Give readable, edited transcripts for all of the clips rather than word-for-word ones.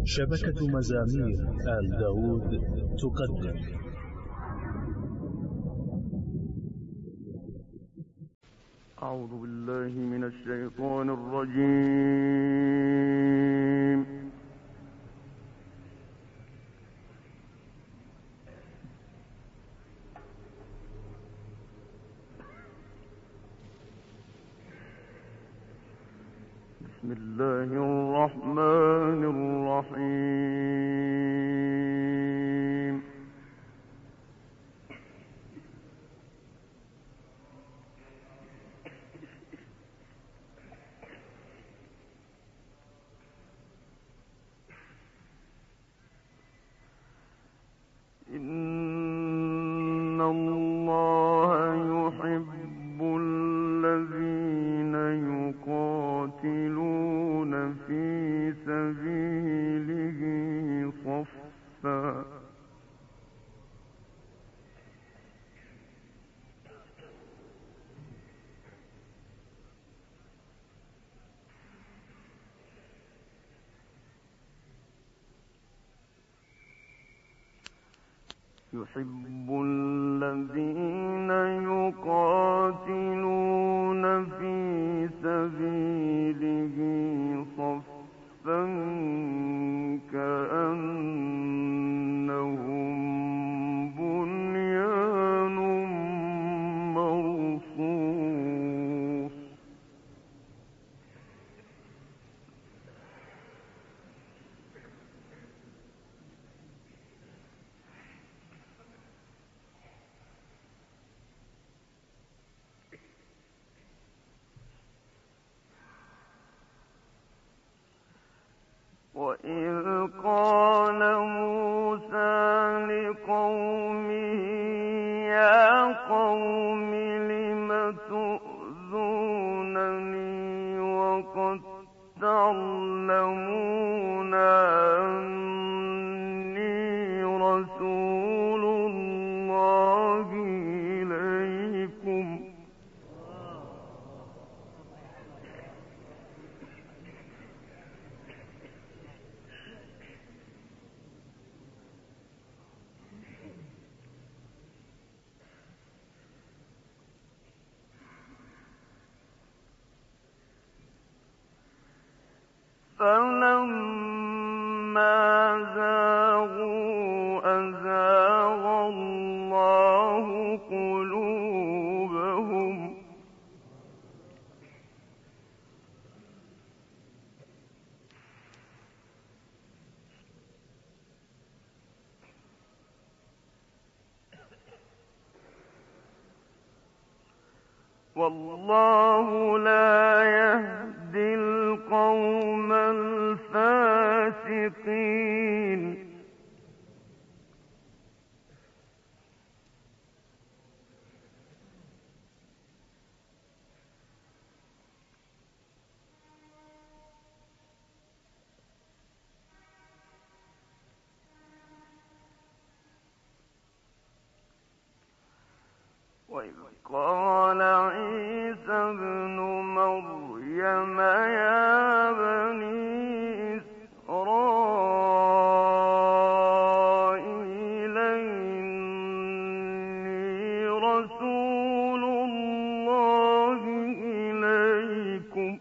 شبكة مزامير آل داود تقدم. أعوذ بالله من الشيطان الرجيم. بسم الله الرحمن الرحيم. إن الله يحب الذين يقاتلون في سبيله صفا يحب الذين يقاتلون في سبيله صفا كأنهم بنيان مرصوص وإذ قال موسى لقومه يا قوم لم تؤذونني وقد تعلمون أني رسول الله إليكم فلما زاغوا أزاغ الله قلوبهم والله لا يهدي القوم الفاسقين وإذ قال عيسى ابن مريم يا بني إسرائيل إني رسول الله إليكم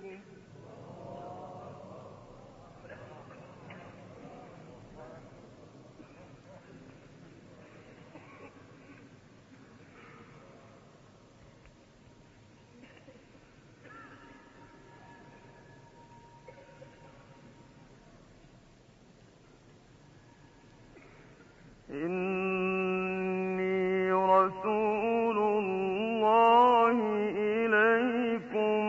إني رسول الله إليكم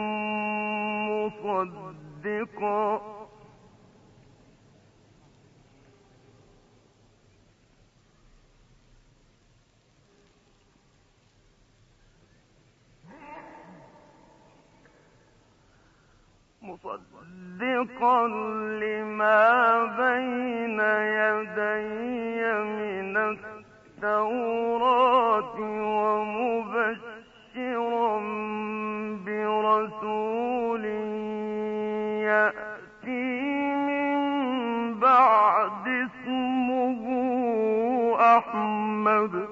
مصدقا لما بين يدي من التوراة ومبشرا برسول يأتي من بعد اسمه أحمد.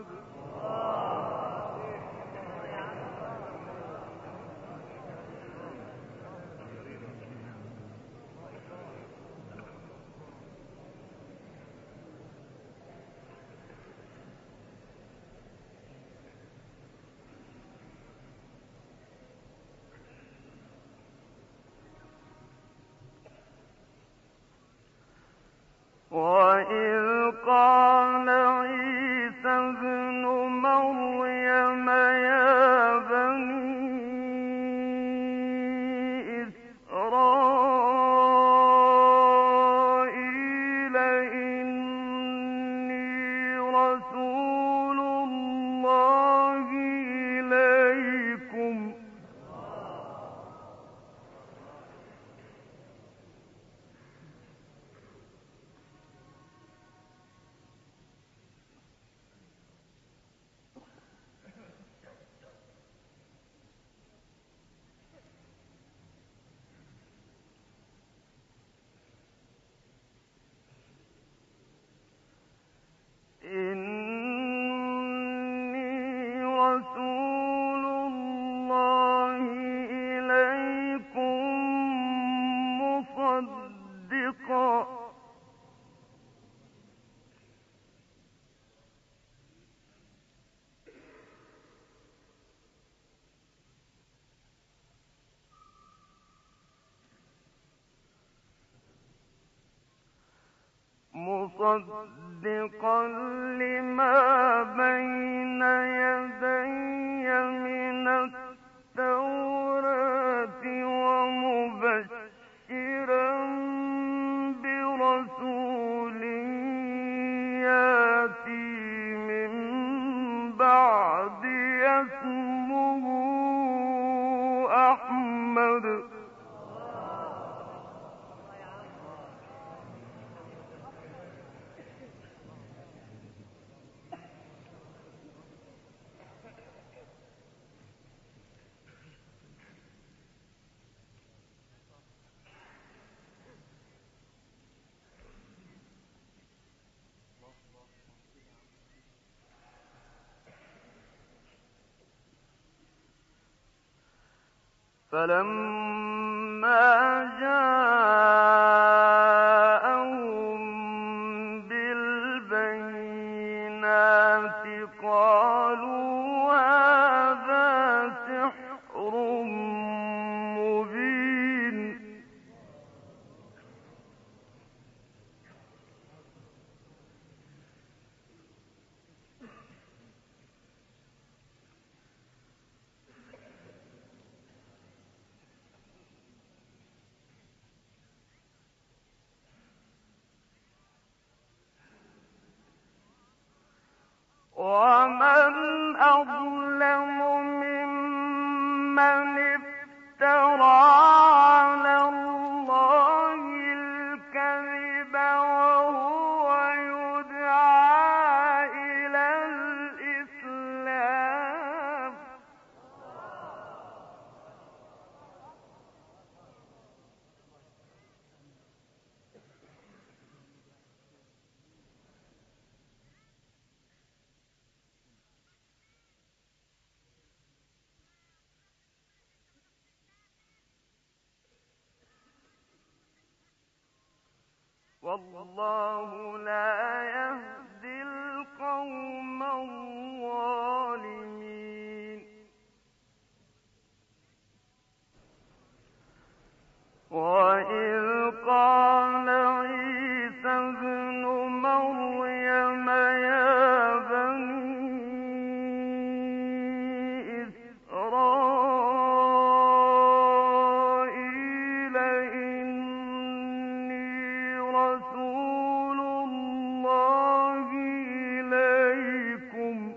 وإذ قال عيسى ابن مريم يا بني إسرائيل إني رسول الله إليكم مصدقا لما بين يدي من التوراة ومبشرا برسول ياتي من بعد اسمه أحمد. فلما جاءهم بالبينات قالوا هذا سحر مبين. ومن أظلم ممن افترى على الله الكذب وهو يدعى إلى الإسلام. والله لا يهدي القوم الظالمين. وإذ قال عيسى ابن مريم يا بني إسرائيل إني رسول الله إليكم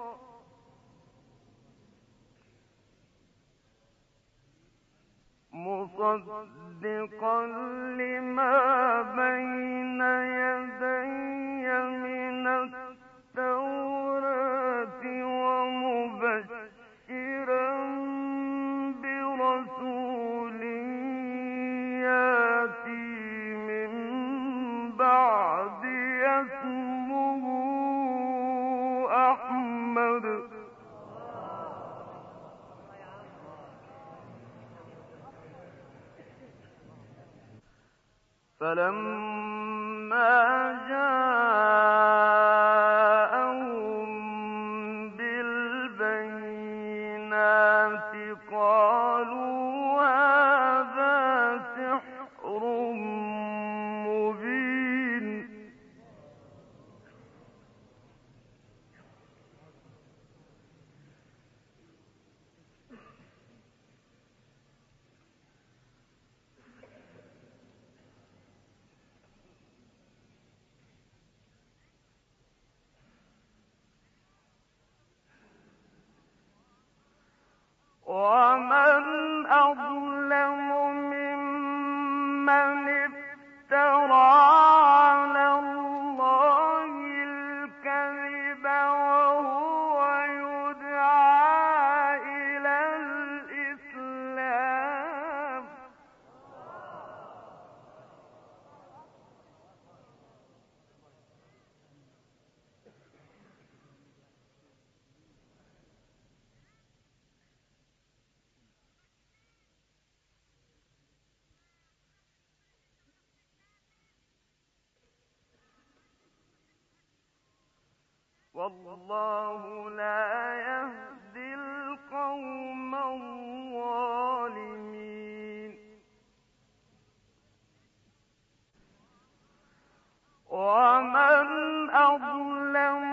مصدقا مصدقا لما بين يدي من التوراة ومبشرا برسول ياتي من بعد اسمه أحمد. فلما جاءهم بالبينات قالوا هذا سحر مبين. ومن أظلم ممن افترى على الله الكذب وهو يدعى إلى الإسلام. والله لا يهدي القوم الظالمين. ومن أظلم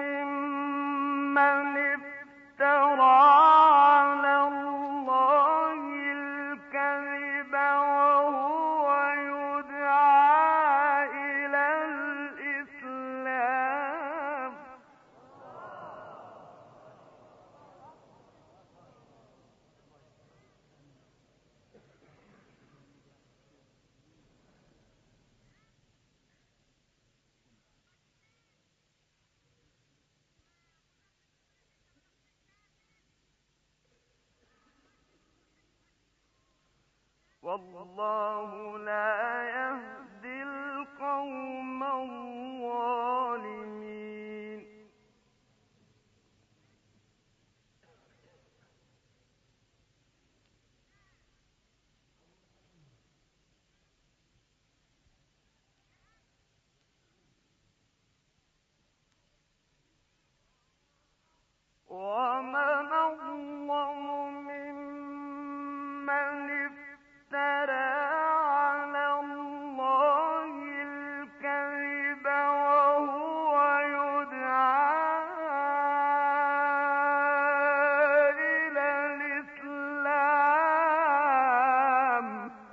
ممن افترى على الله الكذب وهو يدعى إلى الإسلام. والله لا يهدي القوم الظالمين. ومن أظلم ممن افترى على الله الكذب وهو يدعى إلى الإسلام.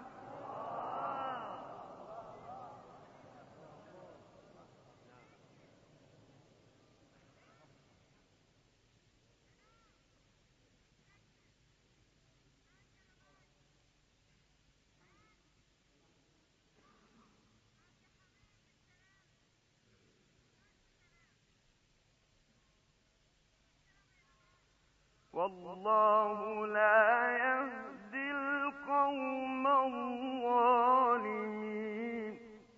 والله لا يهدي القوم الظالمين.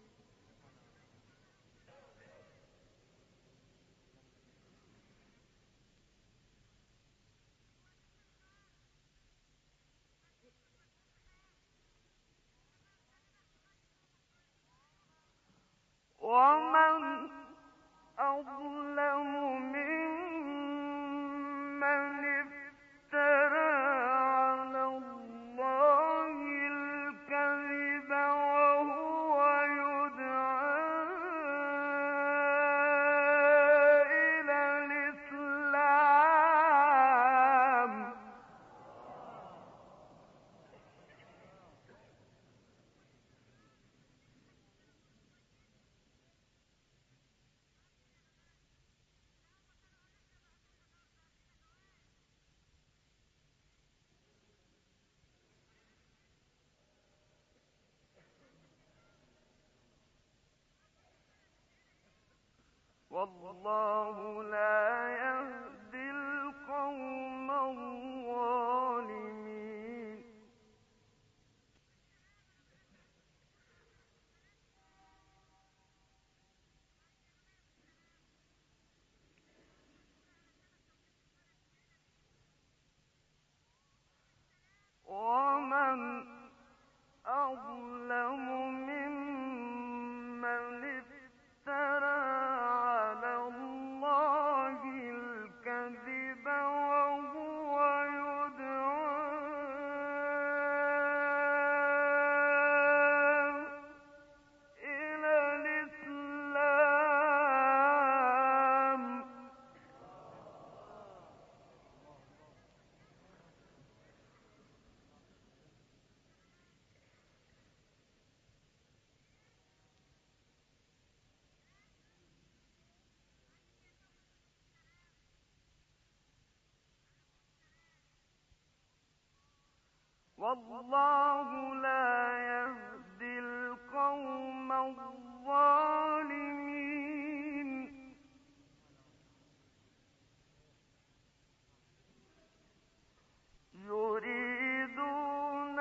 ومن أظلم ممن افترى على الله الكذب وهو يدعى إلى الإسلام. والله لا يهدي القوم الظالمين ومن أظلم ممن افترى على الله الكذب وهو يدعى إلى الإسلام والله لا يهدي القوم الظالمين يريدون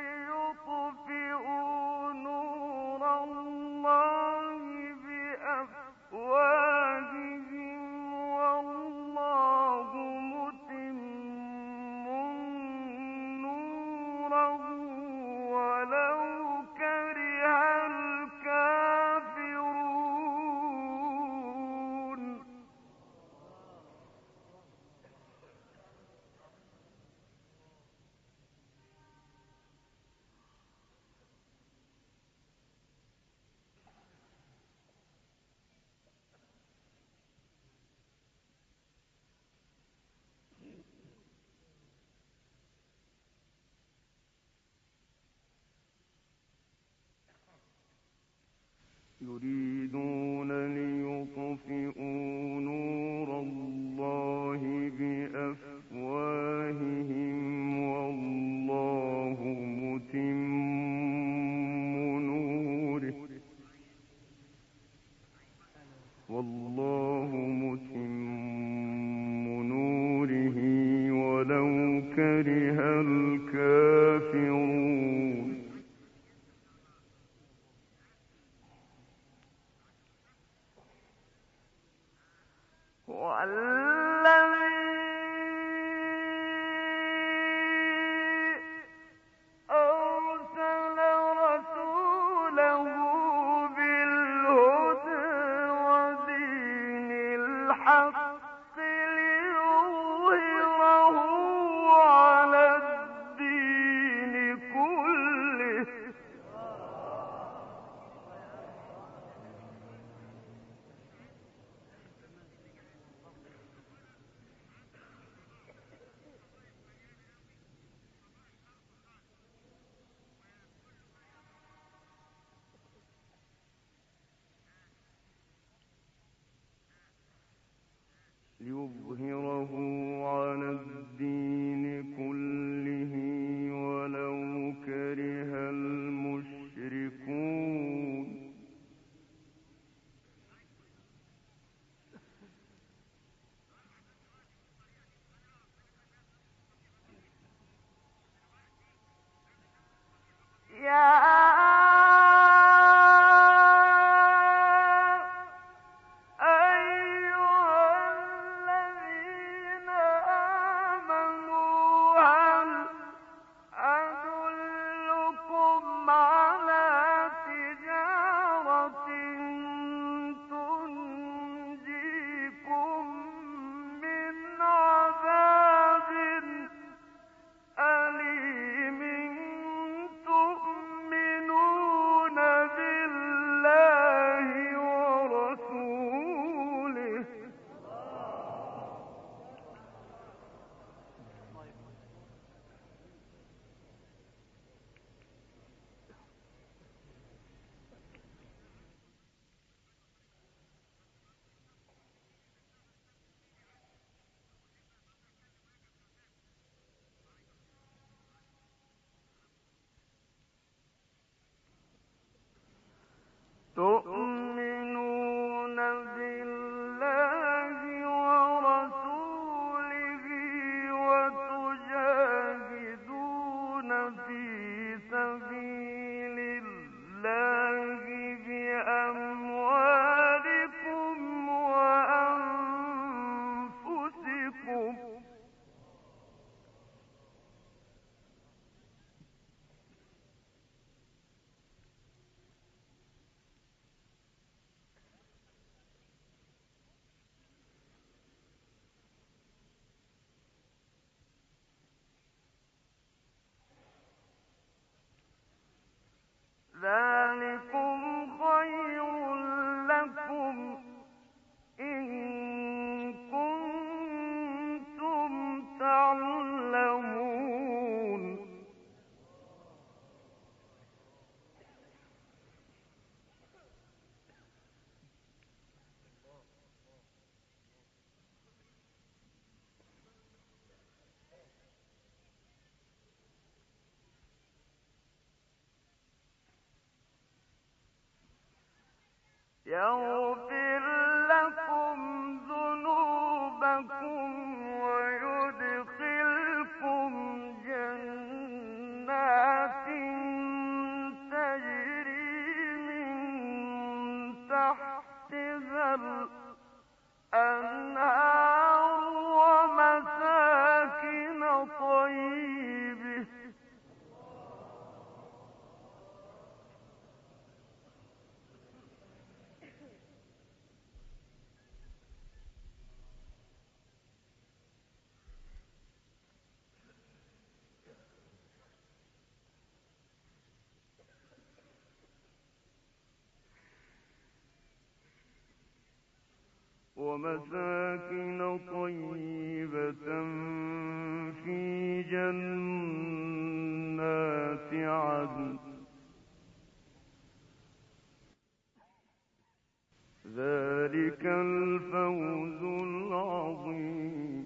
ليطفئوا نور الله بأفواههم والله متم نوره ولو كره الكافرون يريدون ليطفئوا نور الله بأفواههم والله متم نوره ولو كره الكافرون أرسل رسوله بالهدى ودين الحق ليظهره على الدين كله على الدين كله ولو كره المشركون تؤمنون بالله في سبيل الله بأموالكم وأنفسكم ذلكم خير لكم إن كنتم تعلمون يغفر لكم ذنوبكم ويدخلكم جنات تجري من تحتها الأنهار ومساكن طيبة في جنات عدن ذلك الفوز العظيم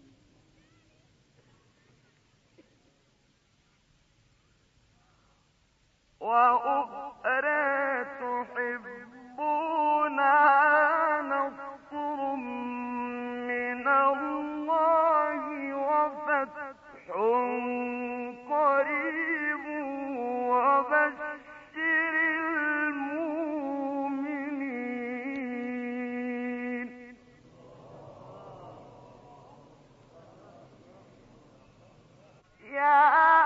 وأخرى تحبونها نصر من الله وفتح قريب وبشر المؤمنين يا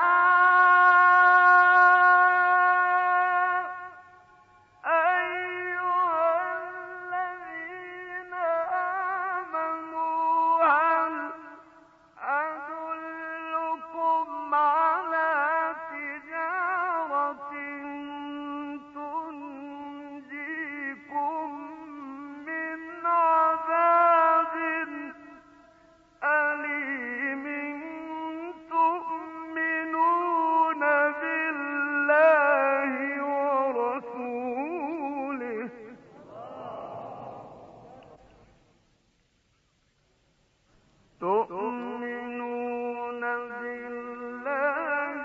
تؤمنون بالله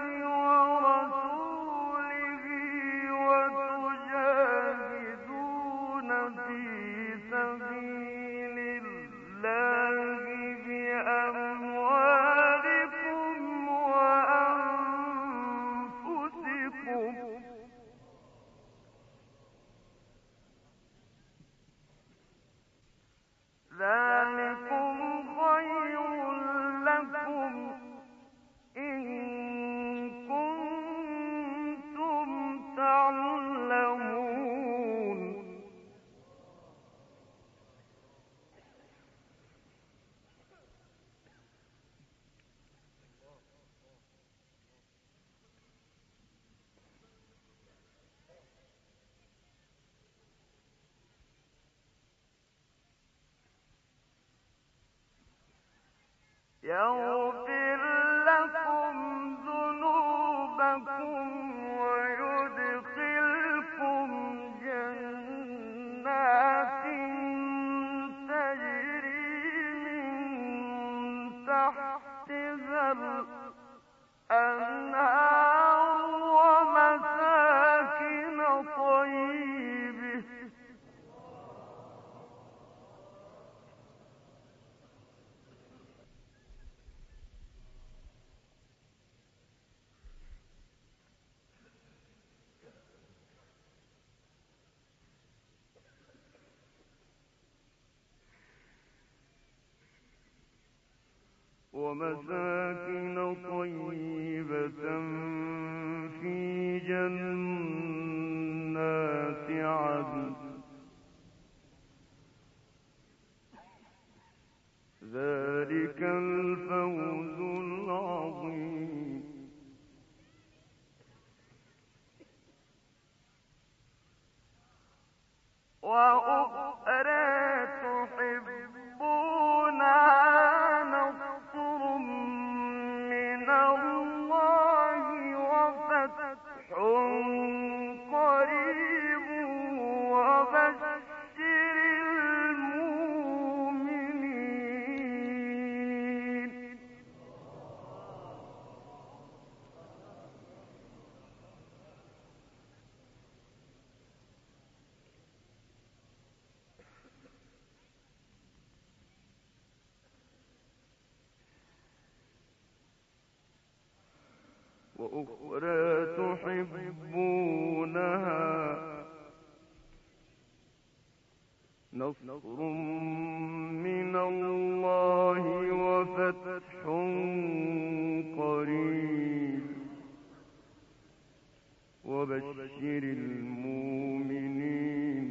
ورسوله وتجاهدون في سبيل الله بأموالكم وأنفسكم ذلكم خير لكم إن كنتم تعلمون يغفر لكم ذنوبكم ويدخلكم جنات تجري من تحتها الأنهار ومساكن طيبة ومساكن طيبة في جنات عدن ذلك الفوز العظيم. وأخرى تحبونها نصر من الله وفتح قريب وبشر المؤمنين. وأخرى تحبونها نصر من الله وفتح قريب وبشر المؤمنين.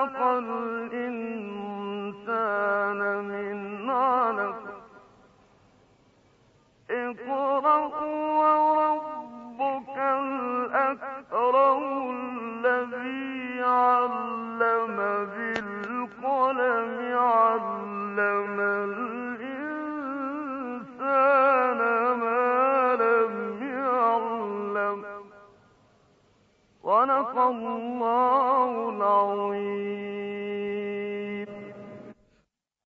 خلق الإنسان من علق اقرأ وربك الأكرم الذي علم بالقلم علم الإنسان ما لم يعلم صدق الله